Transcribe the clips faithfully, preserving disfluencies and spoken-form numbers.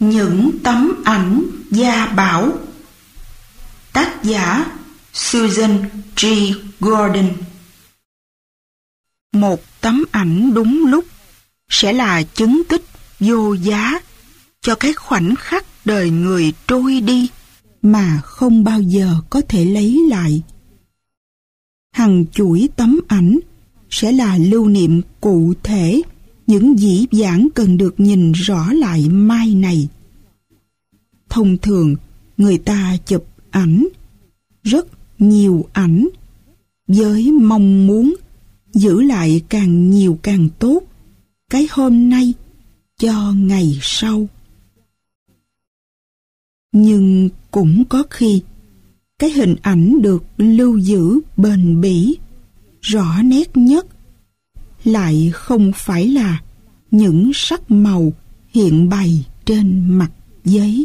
Những tấm ảnh gia bảo. Tác giả Susan G. Gordon. Một tấm ảnh đúng lúc sẽ là chứng tích vô giá cho cái khoảnh khắc đời người trôi đi mà không bao giờ có thể lấy lại. Hàng chuỗi tấm ảnh sẽ là lưu niệm cụ thể những dĩ vãng cần được nhìn rõ lại mai này. Thông thường, người ta chụp ảnh, rất nhiều ảnh, với mong muốn giữ lại càng nhiều càng tốt cái hôm nay cho ngày sau. Nhưng cũng có khi cái hình ảnh được lưu giữ bền bỉ, rõ nét nhất lại không phải là những sắc màu hiện bày trên mặt giấy.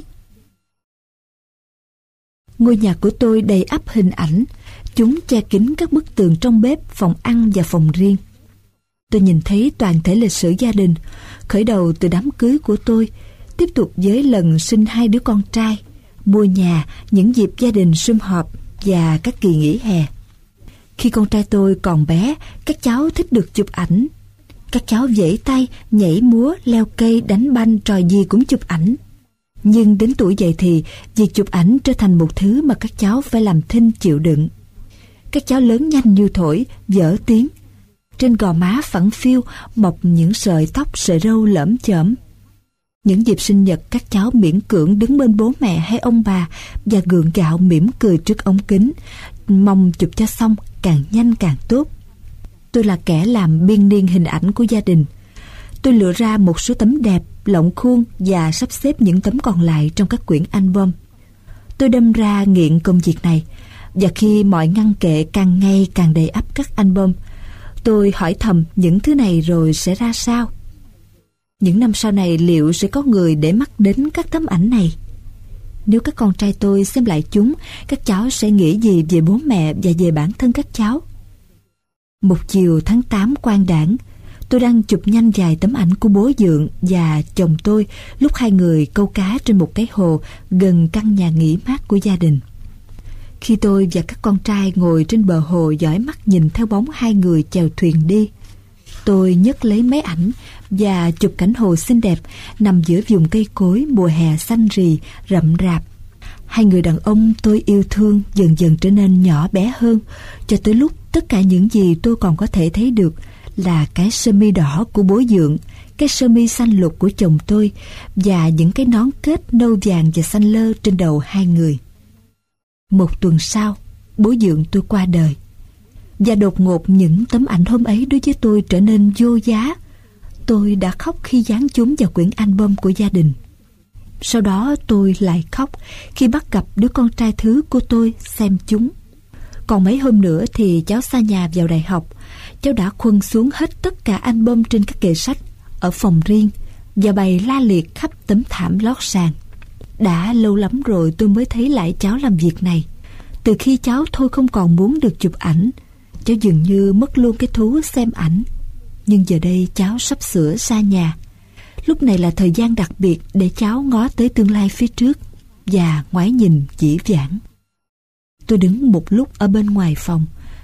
Ngôi nhà của tôi đầy ắp hình ảnh, chúng che kín các bức tường trong bếp, phòng ăn và phòng riêng. Tôi nhìn thấy toàn thể lịch sử gia đình, khởi đầu từ đám cưới của tôi, tiếp tục với lần sinh hai đứa con trai, mua nhà, những dịp gia đình sum họp và các kỳ nghỉ hè. Khi con trai tôi còn bé, các cháu thích được chụp ảnh. Các cháu vẫy tay, nhảy múa, leo cây, đánh banh, trò gì cũng chụp ảnh. Nhưng đến tuổi dậy thì, việc chụp ảnh trở thành một thứ mà các cháu phải làm thinh chịu đựng. Các cháu lớn nhanh như thổi, dở tiếng. Trên gò má phẳng phiu mọc những sợi tóc, sợi râu lởm chởm. Những dịp sinh nhật, các cháu miễn cưỡng đứng bên bố mẹ hay ông bà và gượng gạo mỉm cười trước ống kính, mong chụp cho xong, càng nhanh càng tốt. Tôi là kẻ làm biên niên hình ảnh của gia đình. Tôi lựa ra một số tấm đẹp, lộng khuôn và sắp xếp những tấm còn lại trong các quyển album. Tôi đâm ra nghiện công việc này, và khi mọi ngăn kệ càng ngày càng đầy ắp các album, tôi hỏi thầm những thứ này rồi sẽ ra sao? Những năm sau này liệu sẽ có người để mắt đến các tấm ảnh này? Nếu các con trai tôi xem lại chúng, các cháu sẽ nghĩ gì về bố mẹ và về bản thân các cháu? Một chiều tháng tám quang đãng, tôi đang chụp nhanh vài tấm ảnh của bố Dượng và chồng tôi lúc hai người câu cá trên một cái hồ gần căn nhà nghỉ mát của gia đình. Khi tôi và các con trai ngồi trên bờ hồ dõi mắt nhìn theo bóng hai người chèo thuyền đi, tôi nhấc lấy máy ảnh và chụp cảnh hồ xinh đẹp nằm giữa vùng cây cối mùa hè xanh rì, rậm rạp. Hai người đàn ông tôi yêu thương dần dần trở nên nhỏ bé hơn, cho tới lúc tất cả những gì tôi còn có thể thấy được là cái sơ mi đỏ của bố Dượng, cái sơ mi xanh lục của chồng tôi và những cái nón kết nâu vàng và xanh lơ trên đầu hai người. Một tuần sau, bố Dượng tôi qua đời. Và đột ngột những tấm ảnh hôm ấy đối với tôi trở nên vô giá. Tôi đã khóc khi dán chúng vào quyển album của gia đình. Sau đó tôi lại khóc khi bắt gặp đứa con trai thứ của tôi xem chúng. Còn mấy hôm nữa thì cháu xa nhà vào đại học. Cháu đã khuân xuống hết tất cả album trên các kệ sách ở phòng riêng và bày la liệt khắp tấm thảm lót sàn. Đã lâu lắm rồi tôi mới thấy lại cháu làm việc này. Từ khi cháu thôi không còn muốn được chụp ảnh, cháu dường như mất luôn cái thú xem ảnh. Nhưng giờ đây cháu sắp sửa xa nhà. Lúc này là thời gian đặc biệt để cháu ngó tới tương lai phía trước và ngoái nhìn dĩ vãng. Tôi đứng một lúc ở bên ngoài phòng,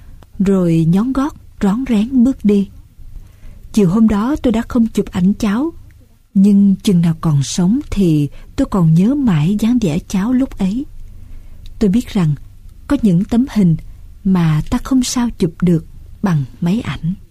rồi nhón gót rón rén bước đi. Chiều hôm đó tôi đã không chụp ảnh cháu, nhưng chừng nào còn sống thì tôi còn nhớ mãi dáng vẻ cháu lúc ấy. Tôi biết rằng có những tấm hình mà ta không sao chụp được bằng máy ảnh.